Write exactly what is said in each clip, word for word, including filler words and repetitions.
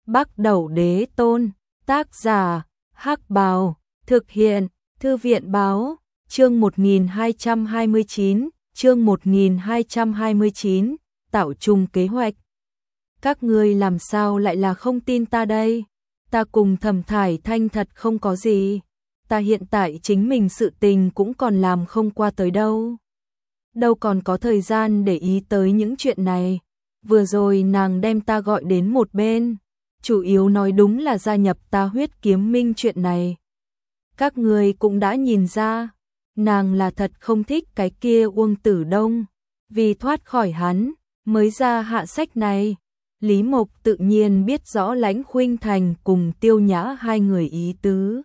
Bắc Đẩu Đế Tôn, tác giả, Hắc Bào, thực hiện, Thư viện Báo, chương một nghìn hai trăm hai mươi chín, chương một nghìn hai trăm hai mươi chín, tạo trùng kế hoạch. Các ngươi làm sao lại là không tin ta đây? Ta cùng Thẩm Thải Thanh thật không có gì. Ta hiện tại chính mình sự tình cũng còn làm không qua tới đâu. Đâu còn có thời gian để ý tới những chuyện này. Vừa rồi nàng đem ta gọi đến một bên, chủ yếu nói đúng là gia nhập ta Huyết Kiếm Minh chuyện này. Các người cũng đã nhìn ra, nàng là thật không thích cái kia Uông Tử Đông, vì thoát khỏi hắn, mới ra hạ sách này. Lý Mộc tự nhiên biết rõ Lãnh Khuynh Thành cùng Tiêu Nhã hai người ý tứ.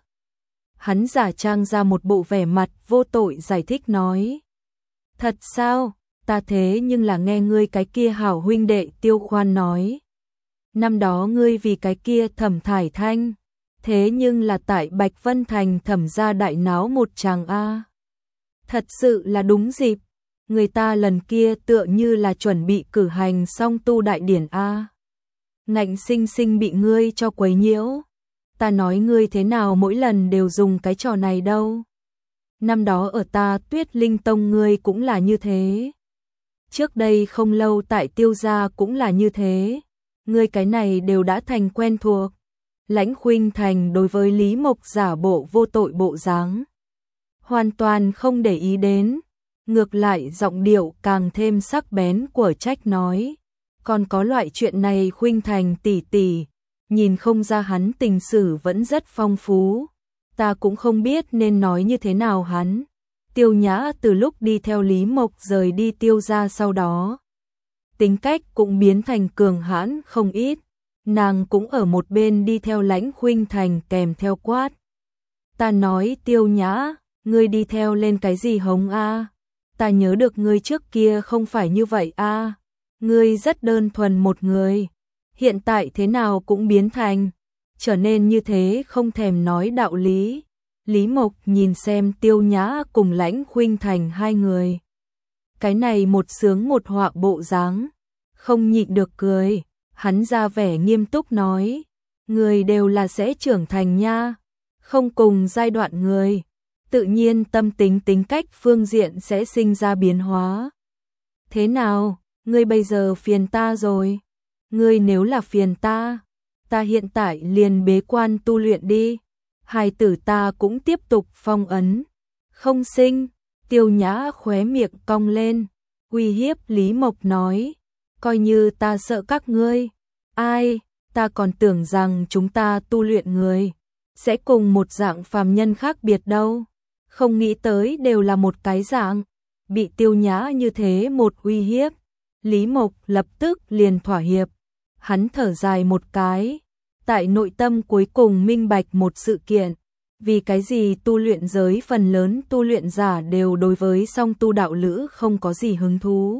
Hắn giả trang ra một bộ vẻ mặt vô tội giải thích nói. Thật sao? Ta thế nhưng là nghe ngươi cái kia hảo huynh đệ Tiêu Khoan nói. Năm đó ngươi vì cái kia Thẩm Thải Thanh, thế nhưng là tại Bạch Vân Thành thẩm gia đại náo một tràng a. Thật sự là đúng dịp, người ta lần kia tựa như là chuẩn bị cử hành song tu đại điển a. Ngạnh sinh sinh bị ngươi cho quấy nhiễu. Ta nói ngươi thế nào mỗi lần đều dùng cái trò này đâu. Năm đó ở ta Tuyết Linh Tông ngươi cũng là như thế. Trước đây không lâu tại Tiêu gia cũng là như thế. Ngươi cái này đều đã thành quen thuộc. Lãnh Khuynh Thành đối với Lý Mộc giả bộ vô tội bộ dáng, hoàn toàn không để ý đến. Ngược lại giọng điệu càng thêm sắc bén của trách nói. Còn có loại chuyện này Khuynh Thành tỷ tỷ, nhìn không ra hắn tình sử vẫn rất phong phú. Ta cũng không biết nên nói như thế nào hắn. Tiêu Nhã từ lúc đi theo Lý Mộc rời đi Tiêu gia sau đó, tính cách cũng biến thành cường hãn không ít. Nàng cũng ở một bên đi theo Lãnh Khuynh Thành kèm theo quát. Ta nói Tiêu Nhã, ngươi đi theo lên cái gì hống a? Ta nhớ được ngươi trước kia không phải như vậy a. Ngươi rất đơn thuần một người, hiện tại thế nào cũng biến thành trở nên như thế không thèm nói đạo lý. Lý Mộc nhìn xem Tiêu Nhã cùng Lãnh Khuynh Thành hai người, cái này một sướng một họa bộ dáng, không nhịn được cười. Hắn ra vẻ nghiêm túc nói, người đều là sẽ trưởng thành nha, không cùng giai đoạn người, tự nhiên tâm tính tính cách phương diện sẽ sinh ra biến hóa. Thế nào, ngươi bây giờ phiền ta rồi? Ngươi nếu là phiền ta, ta hiện tại liền bế quan tu luyện đi. Hài tử ta cũng tiếp tục phong ấn, không sinh. Tiêu Nhã khóe miệng cong lên, uy hiếp Lý Mộc nói. Coi như ta sợ các ngươi. Ai, ta còn tưởng rằng chúng ta tu luyện người sẽ cùng một dạng phàm nhân khác biệt đâu. Không nghĩ tới đều là một cái dạng. Bị Tiêu Nhã như thế một uy hiếp, Lý Mộc lập tức liền thỏa hiệp. Hắn thở dài một cái, tại nội tâm cuối cùng minh bạch một sự kiện. Vì cái gì tu luyện giới phần lớn tu luyện giả đều đối với song tu đạo lữ không có gì hứng thú.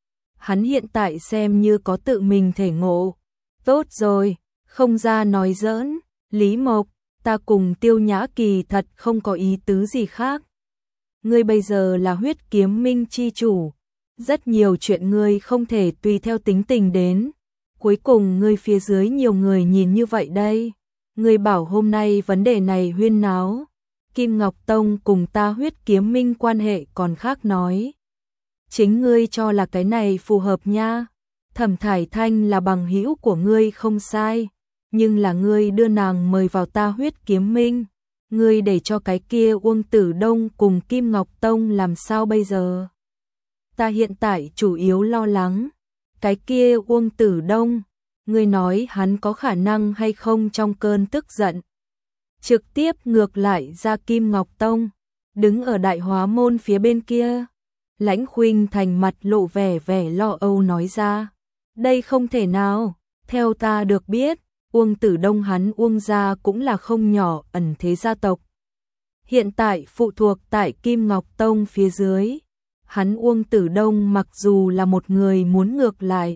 Hắn hiện tại xem như có tự mình thể ngộ. Tốt rồi, không ra nói giỡn, Lý Mộc, ta cùng Tiêu Nhã kỳ thật không có ý tứ gì khác. Ngươi bây giờ là Huyết Kiếm Minh chi chủ, rất nhiều chuyện ngươi không thể tùy theo tính tình đến. Cuối cùng ngươi phía dưới nhiều người nhìn như vậy đây. Ngươi bảo hôm nay vấn đề này huyên náo, Kim Ngọc Tông cùng ta Huyết Kiếm Minh quan hệ còn khác nói. Chính ngươi cho là cái này phù hợp nha. Thẩm Thải Thanh là bằng hữu của ngươi không sai, nhưng là ngươi đưa nàng mời vào ta Huyết Kiếm Minh, ngươi để cho cái kia Uông Tử Đông cùng Kim Ngọc Tông làm sao bây giờ? Ta hiện tại chủ yếu lo lắng, cái kia Uông Tử Đông, ngươi nói hắn có khả năng hay không trong cơn tức giận trực tiếp ngược lại ra Kim Ngọc Tông, đứng ở Đại Hóa Môn phía bên kia. Lãnh Khuynh Thành mặt lộ vẻ vẻ lo âu nói ra. Đây không thể nào, theo ta được biết, Uông Tử Đông hắn Uông gia cũng là không nhỏ ẩn thế gia tộc. Hiện tại phụ thuộc tại Kim Ngọc Tông phía dưới. Hắn Uông Tử Đông mặc dù là một người muốn ngược lại,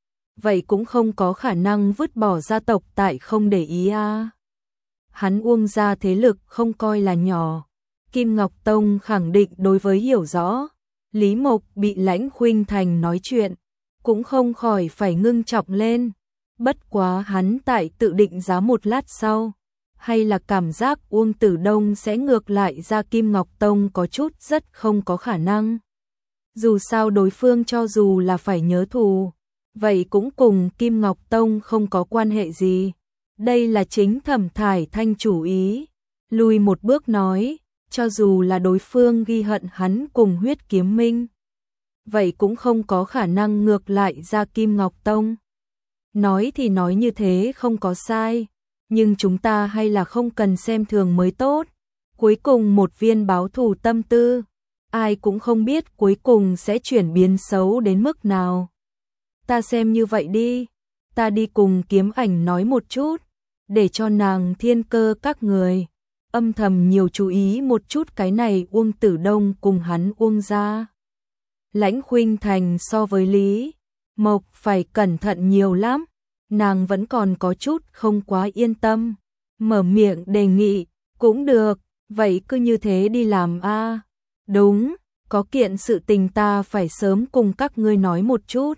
vậy cũng không có khả năng vứt bỏ gia tộc tại không để ý a. Hắn Uông gia thế lực không coi là nhỏ. Kim Ngọc Tông khẳng định đối với hiểu rõ. Lý Mộc bị Lãnh Khuynh Thành nói chuyện, cũng không khỏi phải ngưng trọng lên. Bất quá hắn tại tự định giá một lát sau, hay là cảm giác Uông Tử Đông sẽ ngược lại ra Kim Ngọc Tông có chút rất không có khả năng. Dù sao đối phương cho dù là phải nhớ thù, vậy cũng cùng Kim Ngọc Tông không có quan hệ gì. Đây là chính Thẩm Thải Thanh chủ ý. Lùi một bước nói, cho dù là đối phương ghi hận hắn cùng Huyết Kiếm Minh, vậy cũng không có khả năng ngược lại ra Kim Ngọc Tông. Nói thì nói như thế không có sai, nhưng chúng ta hay là không cần xem thường mới tốt. Cuối cùng một viên báo thù tâm tư, ai cũng không biết cuối cùng sẽ chuyển biến xấu đến mức nào. Ta xem như vậy đi, ta đi cùng Kiếm Ảnh nói một chút, để cho nàng Thiên Cơ các người âm thầm nhiều chú ý một chút cái này Uông Tử Đông cùng hắn Uông gia. Lãnh Khuynh Thành so với Lý Mộc phải cẩn thận nhiều lắm, nàng vẫn còn có chút không quá yên tâm, mở miệng đề nghị, cũng được, vậy cứ như thế đi làm a. À. Đúng, có kiện sự tình ta phải sớm cùng các ngươi nói một chút.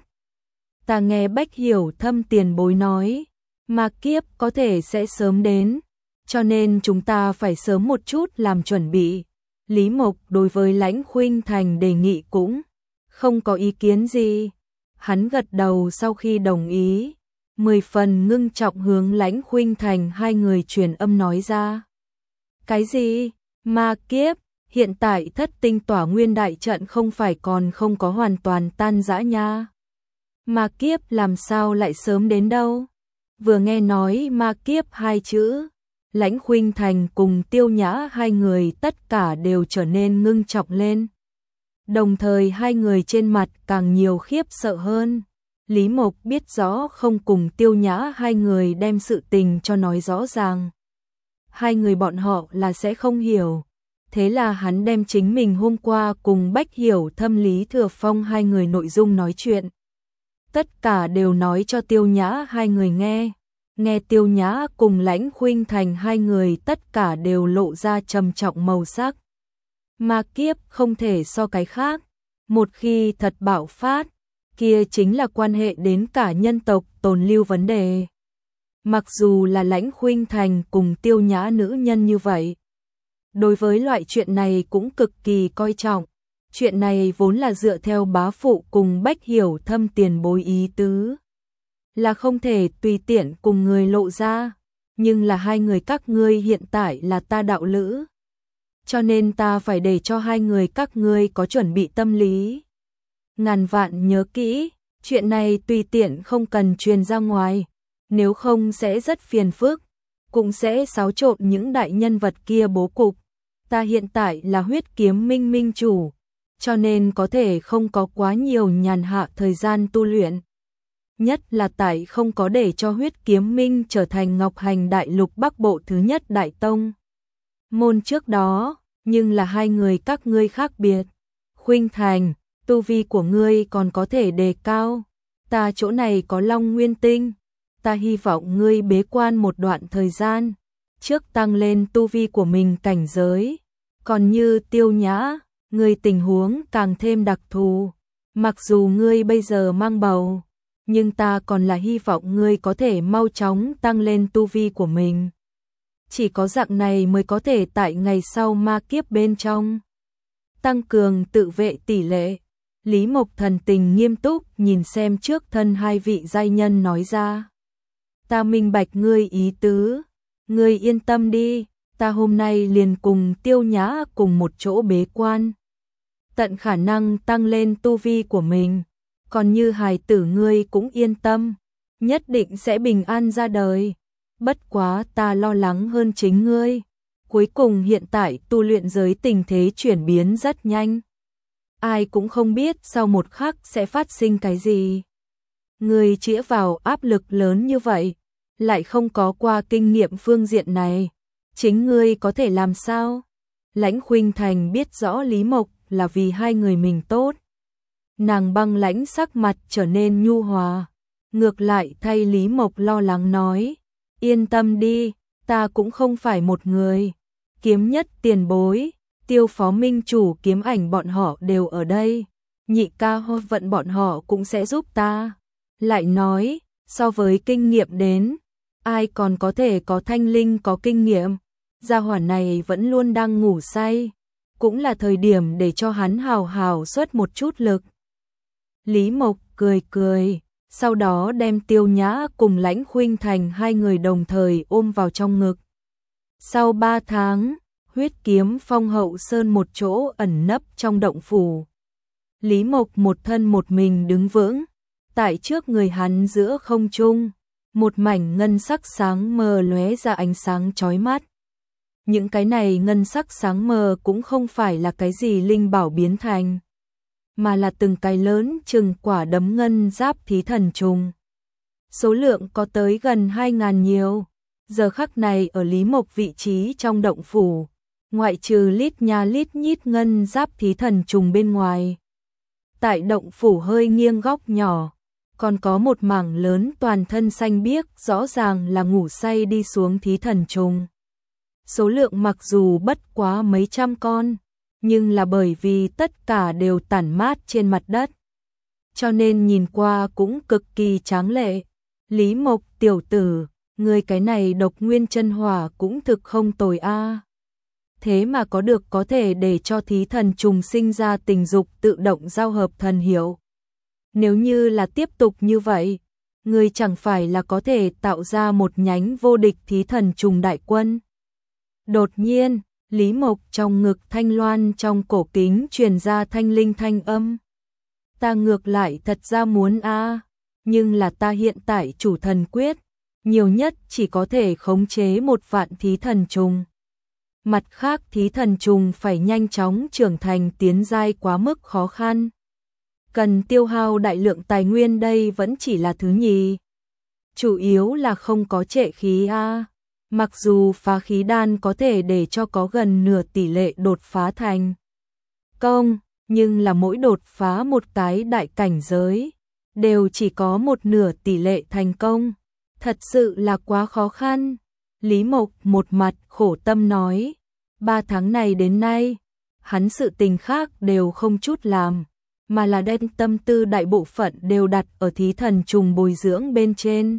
Ta nghe Bách Hiểu Thâm tiền bối nói, mà kiếp có thể sẽ sớm đến, cho nên chúng ta phải sớm một chút làm chuẩn bị. Lý Mộc đối với Lãnh Khuynh Thành đề nghị cũng không có ý kiến gì. Hắn gật đầu sau khi đồng ý, mười phần ngưng trọng hướng Lãnh Khuynh Thành hai người truyền âm nói ra. Cái gì? Ma kiếp, hiện tại Thất Tinh Tỏa Nguyên đại trận không phải còn không có hoàn toàn tan rã nha. Ma kiếp làm sao lại sớm đến đâu? Vừa nghe nói ma kiếp hai chữ, Lãnh Khuynh Thành cùng Tiêu Nhã hai người tất cả đều trở nên ngưng trọng lên. Đồng thời hai người trên mặt càng nhiều khiếp sợ hơn. Lý Mộc biết rõ không cùng Tiêu Nhã hai người đem sự tình cho nói rõ ràng. Hai người bọn họ là sẽ không hiểu. Thế là hắn đem chính mình hôm qua cùng Bách Hiểu Thâm Lý Thừa Phong hai người nội dung nói chuyện. Tất cả đều nói cho Tiêu Nhã hai người nghe. Nghe Tiêu Nhã cùng Lãnh Khuynh Thành hai người tất cả đều lộ ra trầm trọng màu sắc. Ma kiếp không thể so cái khác. Một khi thật bạo phát, kia chính là quan hệ đến cả nhân tộc tồn lưu vấn đề. Mặc dù là Lãnh Khuynh Thành cùng Tiêu Nhã nữ nhân như vậy, đối với loại chuyện này cũng cực kỳ coi trọng. Chuyện này vốn là dựa theo bá phụ cùng Bách Hiểu Thâm tiền bối ý tứ, là không thể tùy tiện cùng người lộ ra, nhưng là hai người các ngươi hiện tại là ta đạo lữ, cho nên ta phải để cho hai người các ngươi có chuẩn bị tâm lý. Ngàn vạn nhớ kỹ, chuyện này tùy tiện không cần truyền ra ngoài, nếu không sẽ rất phiền phức, cũng sẽ xáo trộn những đại nhân vật kia bố cục. Ta hiện tại là Huyết Kiếm Minh minh chủ, cho nên có thể không có quá nhiều nhàn hạ thời gian tu luyện. Nhất là tại không có để cho Huyết Kiếm Minh trở thành Ngọc Hành Đại Lục Bắc Bộ thứ nhất đại tông môn trước đó, nhưng là hai người các ngươi khác biệt. Khuynh Thành, tu vi của ngươi còn có thể đề cao, ta chỗ này có Long Nguyên Tinh, ta hy vọng ngươi bế quan một đoạn thời gian, trước tăng lên tu vi của mình cảnh giới. Còn như Tiêu Nhã, ngươi tình huống càng thêm đặc thù, mặc dù ngươi bây giờ mang bầu, nhưng ta còn là hy vọng ngươi có thể mau chóng tăng lên tu vi của mình. Chỉ có dạng này mới có thể tại ngày sau ma kiếp bên trong tăng cường tự vệ tỷ lệ. Lý Mộc thần tình nghiêm túc nhìn xem trước thân hai vị giai nhân nói ra. Ta minh bạch ngươi ý tứ, ngươi yên tâm đi, ta hôm nay liền cùng Tiêu Nhã cùng một chỗ bế quan, tận khả năng tăng lên tu vi của mình. Còn như hài tử ngươi cũng yên tâm, nhất định sẽ bình an ra đời. Bất quá ta lo lắng hơn chính ngươi. Cuối cùng hiện tại tu luyện giới tình thế chuyển biến rất nhanh. Ai cũng không biết sau một khắc sẽ phát sinh cái gì. Ngươi chĩa vào áp lực lớn như vậy, lại không có qua kinh nghiệm phương diện này. Chính ngươi có thể làm sao? Lãnh Khuynh Thành biết rõ Lý Mộc là vì hai người mình tốt. Nàng băng lãnh sắc mặt trở nên nhu hòa, ngược lại thay Lý Mộc lo lắng nói, yên tâm đi, ta cũng không phải một người. Kiếm Nhất tiền bối, Tiêu Phó Minh chủ Kiếm Ảnh bọn họ đều ở đây, Nhị ca Hô Vận bọn họ cũng sẽ giúp ta. Lại nói, So với kinh nghiệm đến, ai còn có thể có thanh linh có kinh nghiệm, gia hỏa này vẫn luôn đang ngủ say, cũng là thời điểm để cho hắn hào hào xuất một chút lực. Lý Mộc cười cười, sau đó đem Tiêu Nhã cùng Lãnh Khuynh Thành hai người đồng thời ôm vào trong ngực. Sau ba tháng, huyết kiếm Phong Hậu Sơn một chỗ ẩn nấp trong động phủ. Lý Mộc một thân một mình đứng vững, tại trước người hắn giữa không trung, một mảnh ngân sắc sáng mờ lóe ra ánh sáng chói mắt. Những cái này ngân sắc sáng mờ cũng không phải là cái gì linh bảo biến thành, mà là từng cái lớn chừng quả đấm ngân giáp thí thần trùng. Số lượng có tới gần hai ngàn nhiều. Giờ khắc này ở Lý Mộc vị trí trong động phủ, ngoại trừ lít nha lít nhít ngân giáp thí thần trùng bên ngoài. Tại động phủ hơi nghiêng góc nhỏ, còn có một mảng lớn toàn thân xanh biếc, rõ ràng là ngủ say đi xuống thí thần trùng. Số lượng mặc dù bất quá mấy trăm con, nhưng là bởi vì tất cả đều tản mát trên mặt đất, cho nên nhìn qua cũng cực kỳ tráng lệ. Lý Mộc tiểu tử, người cái này độc nguyên chân hỏa cũng thực không tồi a. Thế mà có được có thể để cho thí thần trùng sinh ra tình dục tự động giao hợp thần hiệu. Nếu như là tiếp tục như vậy, người chẳng phải là có thể tạo ra một nhánh vô địch thí thần trùng đại quân. Đột nhiên, Lý Mộc trong ngực thanh loan trong cổ kính truyền ra thanh linh thanh âm. Ta ngược lại thật ra muốn a, nhưng là ta hiện tại chủ thần quyết, nhiều nhất chỉ có thể khống chế một vạn thí thần trùng. Mặt khác thí thần trùng phải nhanh chóng trưởng thành tiến giai quá mức khó khăn. Cần tiêu hao đại lượng tài nguyên đây vẫn chỉ là thứ nhì. Chủ yếu là không có trệ khí a. Mặc dù phá khí đan có thể để cho có gần nửa tỷ lệ đột phá thành công, nhưng là mỗi đột phá một cái đại cảnh giới, đều chỉ có một nửa tỷ lệ thành công. Thật sự là quá khó khăn. Lý Mộc một mặt khổ tâm nói, ba tháng này đến nay, hắn sự tình khác đều không chút làm, mà là đem tâm tư đại bộ phận đều đặt ở thí thần trùng bồi dưỡng bên trên.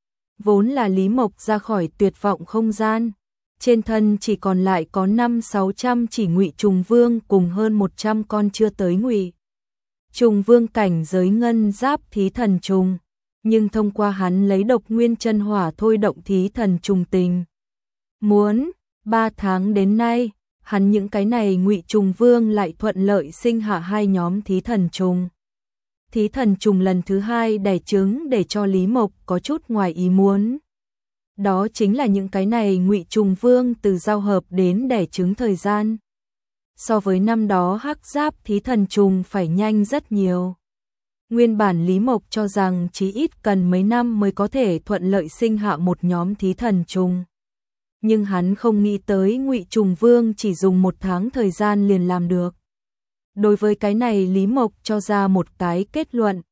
Vốn là Lý Mộc ra khỏi tuyệt vọng không gian, trên thân chỉ còn lại có năm sáu trăm chỉ ngụy trùng vương cùng hơn một trăm con chưa tới ngụy trùng vương cảnh giới ngân giáp thí thần trùng, nhưng thông qua hắn lấy độc nguyên chân hỏa thôi động thí thần trùng tình. Muốn, ba tháng đến nay, hắn những cái này ngụy trùng vương lại thuận lợi sinh hạ hai nhóm thí thần trùng. Thí thần trùng lần thứ hai đẻ trứng để cho Lý Mộc có chút ngoài ý muốn. Đó chính là những cái này ngụy trùng vương từ giao hợp đến đẻ trứng thời gian. So với năm đó hắc giáp thí thần trùng phải nhanh rất nhiều. Nguyên bản Lý Mộc cho rằng chí ít cần mấy năm mới có thể thuận lợi sinh hạ một nhóm thí thần trùng. Nhưng hắn không nghĩ tới ngụy trùng vương chỉ dùng một tháng thời gian liền làm được. Đối với cái này Lý Mộc cho ra một cái kết luận.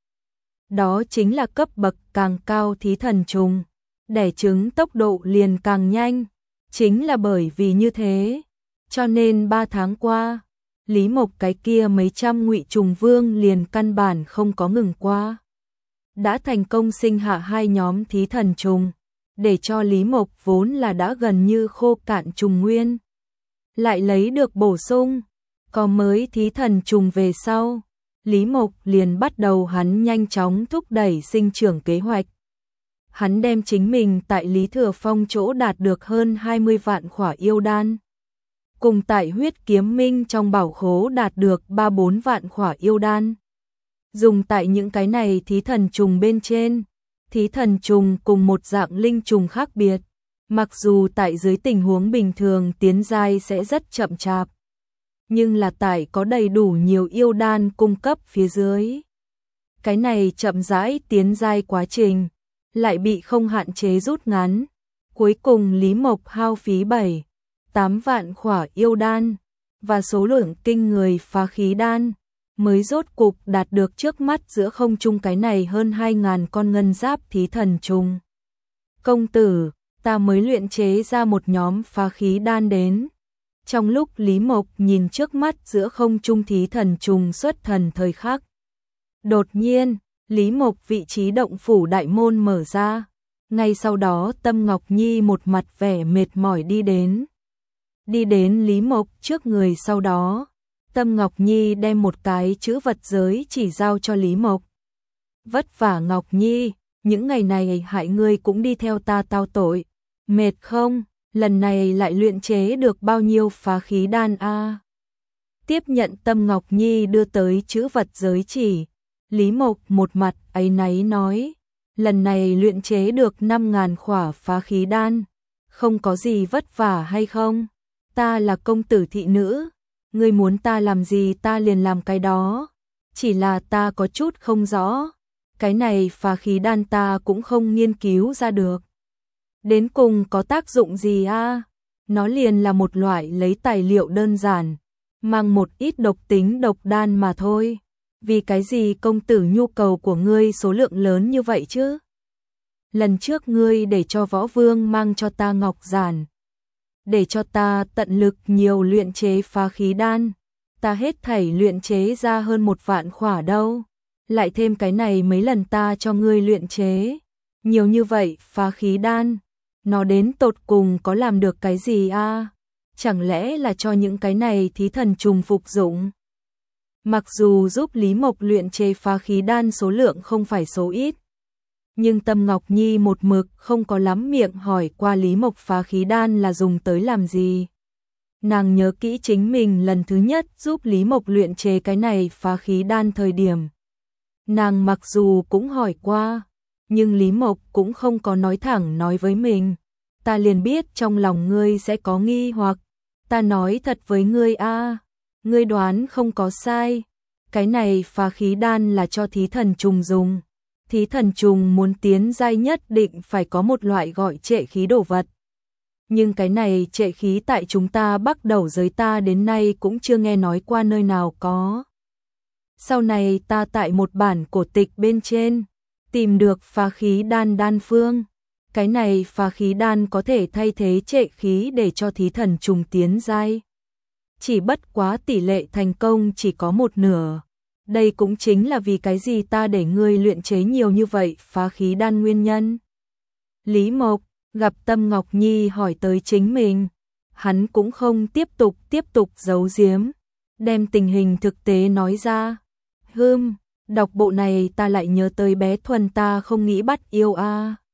Đó chính là cấp bậc càng cao thí thần trùng, đẻ trứng tốc độ liền càng nhanh. Chính là bởi vì như thế, cho nên ba tháng qua, Lý Mộc cái kia mấy trăm ngụy trùng vương liền căn bản không có ngừng qua. Đã thành công sinh hạ hai nhóm thí thần trùng, để cho Lý Mộc vốn là đã gần như khô cạn trùng nguyên, lại lấy được bổ sung. Có mới thí thần trùng về sau, Lý Mộc liền bắt đầu hắn nhanh chóng thúc đẩy sinh trưởng kế hoạch. Hắn đem chính mình tại Lý Thừa Phong chỗ đạt được hơn hai mươi vạn khỏa yêu đan, cùng tại huyết kiếm minh trong bảo khố đạt được ba bốn vạn khỏa yêu đan. Dùng tại những cái này thí thần trùng bên trên, thí thần trùng cùng một dạng linh trùng khác biệt, mặc dù tại dưới tình huống bình thường tiến giai sẽ rất chậm chạp, nhưng là tại có đầy đủ nhiều yêu đan cung cấp phía dưới. Cái này chậm rãi tiến giai quá trình, lại bị không hạn chế rút ngắn. Cuối cùng Lý Mộc hao phí bảy, tám vạn khỏa yêu đan, và số lượng kinh người phá khí đan, mới rốt cục đạt được trước mắt giữa không trung cái này hơn hai ngàn con ngân giáp thí thần trùng. Công tử, ta mới luyện chế ra một nhóm phá khí đan đến. Trong lúc Lý Mộc nhìn trước mắt giữa không trung thí thần trùng xuất thần thời khắc, đột nhiên, Lý Mộc vị trí động phủ đại môn mở ra. Ngay sau đó Tâm Ngọc Nhi một mặt vẻ mệt mỏi đi đến. Đi đến Lý Mộc trước người, sau đó Tâm Ngọc Nhi đem một cái chữ vật giới chỉ giao cho Lý Mộc. Vất vả Ngọc Nhi, những ngày này hại ngươi cũng đi theo ta tao tội. Mệt không? Lần này lại luyện chế được bao nhiêu phá khí đan a? Tiếp nhận Tâm Ngọc Nhi đưa tới chữ vật giới chỉ, Lý Mộc một mặt áy náy nói, lần này luyện chế được năm ngàn khỏa phá khí đan, không có gì vất vả hay không? Ta là công tử thị nữ, ngươi muốn ta làm gì ta liền làm cái đó, chỉ là ta có chút không rõ, cái này phá khí đan ta cũng không nghiên cứu ra được. Đến cùng có tác dụng gì a? Nó liền là một loại lấy tài liệu đơn giản, mang một ít độc tính độc đan mà thôi. Vì cái gì công tử nhu cầu của ngươi số lượng lớn như vậy chứ? Lần trước ngươi để cho võ vương mang cho ta ngọc giản, để cho ta tận lực nhiều luyện chế phá khí đan, ta hết thảy luyện chế ra hơn một vạn khỏa đâu, lại thêm cái này mấy lần ta cho ngươi luyện chế, nhiều như vậy phá khí đan, nó đến tột cùng có làm được cái gì a? Chẳng lẽ là cho những cái này thí thần trùng phục dụng? Mặc dù giúp Lý Mộc luyện chế phá khí đan số lượng không phải số ít, nhưng Tâm Ngọc Nhi một mực không có lắm miệng hỏi qua Lý Mộc phá khí đan là dùng tới làm gì. Nàng nhớ kỹ chính mình lần thứ nhất giúp Lý Mộc luyện chế cái này phá khí đan thời điểm. Nàng mặc dù cũng hỏi qua, nhưng Lý Mộc cũng không có nói thẳng nói với mình. Ta liền biết trong lòng ngươi sẽ có nghi hoặc. Ta nói thật với ngươi a, ngươi đoán không có sai. Cái này phá khí đan là cho thí thần trùng dùng. Thí thần trùng muốn tiến giai nhất định phải có một loại gọi trệ khí đồ vật. Nhưng cái này trệ khí tại chúng ta Bắc Đầu giới ta đến nay cũng chưa nghe nói qua nơi nào có. Sau này ta tại một bản cổ tịch bên trên tìm được phá khí đan đan phương. Cái này phá khí đan có thể thay thế trệ khí để cho thí thần trùng tiến giai. Chỉ bất quá tỷ lệ thành công chỉ có một nửa. Đây cũng chính là vì cái gì ta để ngươi luyện chế nhiều như vậy phá khí đan nguyên nhân. Lý Mộc gặp Tâm Ngọc Nhi hỏi tới chính mình, hắn cũng không tiếp tục tiếp tục giấu giếm, đem tình hình thực tế nói ra. Hừm, đọc bộ này ta lại nhớ tới bé Thuần ta không nghĩ bắt yêu a.